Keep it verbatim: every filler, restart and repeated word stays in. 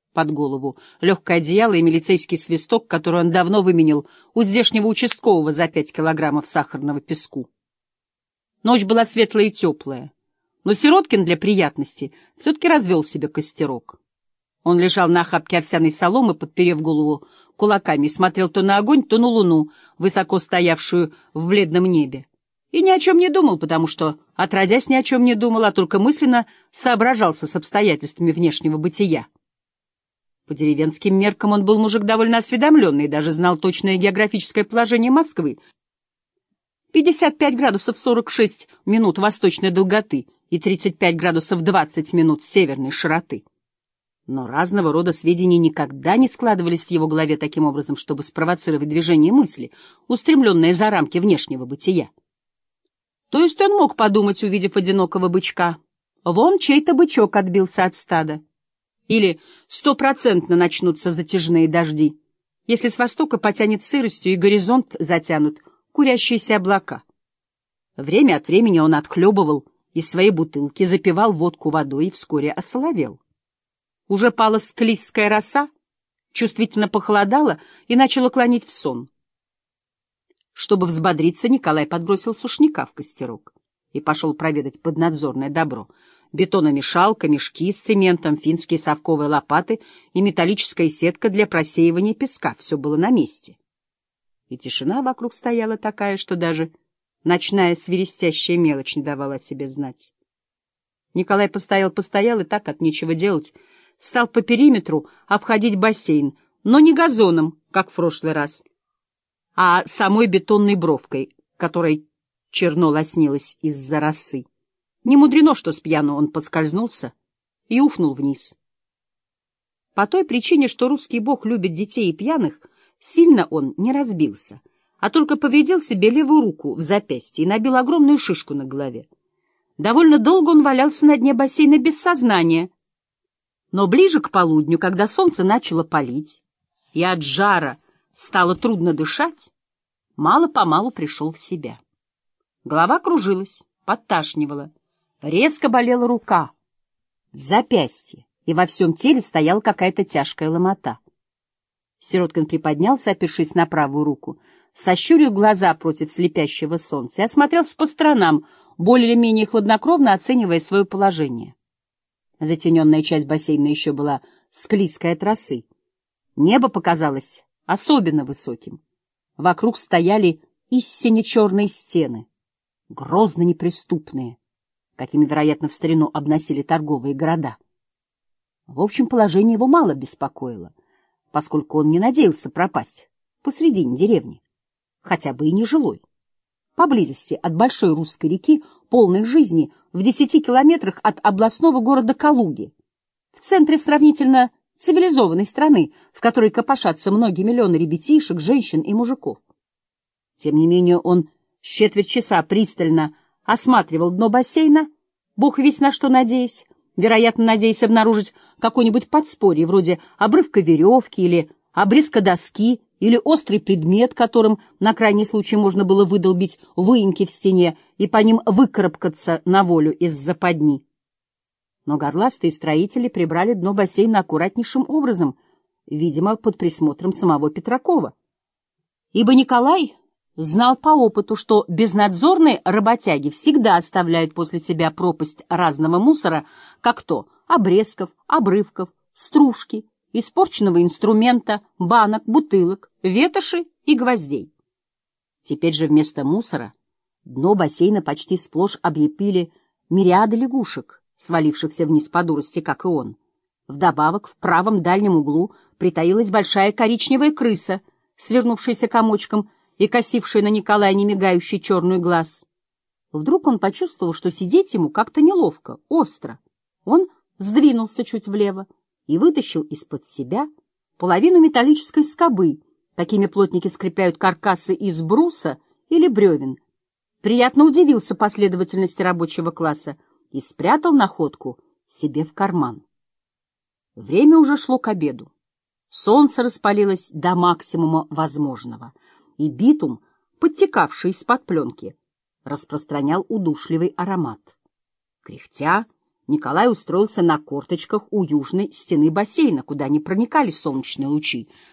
под голову, легкое одеяло и милицейский свисток, который он давно выменил у здешнего участкового за пять килограммов сахарного песку. Ночь была светлая и теплая, но Сироткин для приятности все-таки развел себе костерок. Он лежал на охапке овсяной соломы, подперев голову кулаками, и смотрел то на огонь, то на луну, высоко стоявшую в бледном небе. И ни о чем не думал, потому что, отродясь, ни о чем не думал, а только мысленно соображался с обстоятельствами внешнего бытия. По деревенским меркам он был мужик довольно осведомленный и даже знал точное географическое положение Москвы. пятьдесят пять градусов сорок шесть минут восточной долготы и тридцать пять градусов двадцать минут северной широты. Но разного рода сведения никогда не складывались в его голове таким образом, чтобы спровоцировать движение мысли, устремленное за рамки внешнего бытия. То есть он мог подумать, увидев одинокого бычка, вон чей-то бычок отбился от стада. Или стопроцентно начнутся затяжные дожди, если с востока потянет сыростью и горизонт затянут курящиеся облака. Время от времени он отхлебывал из своей бутылки, запивал водку водой и вскоре осоловел. Уже пала склизкая роса, чувствительно похолодало и начало клонить в сон. Чтобы взбодриться, Николай подбросил сушняка в костерок и пошел проведать поднадзорное добро. Бетономешалка, мешки с цементом, финские совковые лопаты и металлическая сетка для просеивания песка — все было на месте. И тишина вокруг стояла такая, что даже ночная свиристящая мелочь не давала о себе знать. Николай постоял-постоял и так, от нечего делать, стал по периметру обходить бассейн, но не газоном, как в прошлый раз, а самой бетонной бровкой, которой черно лоснилась из-за росы. Не мудрено, что с пьяну он подскользнулся и уфнул вниз. По той причине, что русский бог любит детей и пьяных, сильно он не разбился, а только повредил себе левую руку в запястье и набил огромную шишку на голове. Довольно долго он валялся на дне бассейна без сознания, но ближе к полудню, когда солнце начало палить, и от жара стало трудно дышать, мало-помалу пришел в себя. Голова кружилась, подташнивала, резко болела рука, в запястье, и во всем теле стояла какая-то тяжкая ломота. Сироткин приподнялся, опершись на правую руку, сощурил глаза против слепящего солнца и осмотрелся по сторонам, более или менее хладнокровно оценивая свое положение. Затененная часть бассейна еще была склизкой от росы. Небо показалось особенно высоким. Вокруг стояли истинно черные стены, грозно неприступные, какими, вероятно, в старину обносили торговые города. В общем, положение его мало беспокоило, поскольку он не надеялся пропасть посредине деревни, хотя бы и нежилой. Поблизости от большой русской реки, полной жизни, в десяти километрах от областного города Калуги, в центре сравнительно цивилизованной страны, в которой копошатся многие миллионы ребятишек, женщин и мужиков. Тем не менее он с четверть часа пристально осматривал дно бассейна, бог весть на что надеясь, вероятно, надеясь обнаружить какое-нибудь подспорье, вроде обрывка веревки или обрезка доски, или острый предмет, которым на крайний случай можно было выдолбить выемки в стене и по ним выкарабкаться на волю из западни. Но горластые строители прибрали дно бассейна аккуратнейшим образом, видимо, под присмотром самого Петракова. Ибо Николай знал по опыту, что безнадзорные работяги всегда оставляют после себя пропасть разного мусора, как то обрезков, обрывков, стружки, испорченного инструмента, банок, бутылок, ветоши и гвоздей. Теперь же вместо мусора дно бассейна почти сплошь облепили мириады лягушек, свалившихся вниз по дурости, как и он. Вдобавок, в правом дальнем углу притаилась большая коричневая крыса, свернувшаяся комочком и косившая на Николая немигающий черный глаз. Вдруг он почувствовал, что сидеть ему как-то неловко, остро. Он сдвинулся чуть влево и вытащил из-под себя половину металлической скобы, какими плотники скрепляют каркасы из бруса или бревен. Приятно удивился последовательности рабочего класса и спрятал находку себе в карман. Время уже шло к обеду. Солнце распалилось до максимума возможного, и битум, подтекавший из-под пленки, распространял удушливый аромат. Кряхтя, Николай устроился на корточках у южной стены бассейна, куда не проникали солнечные лучи.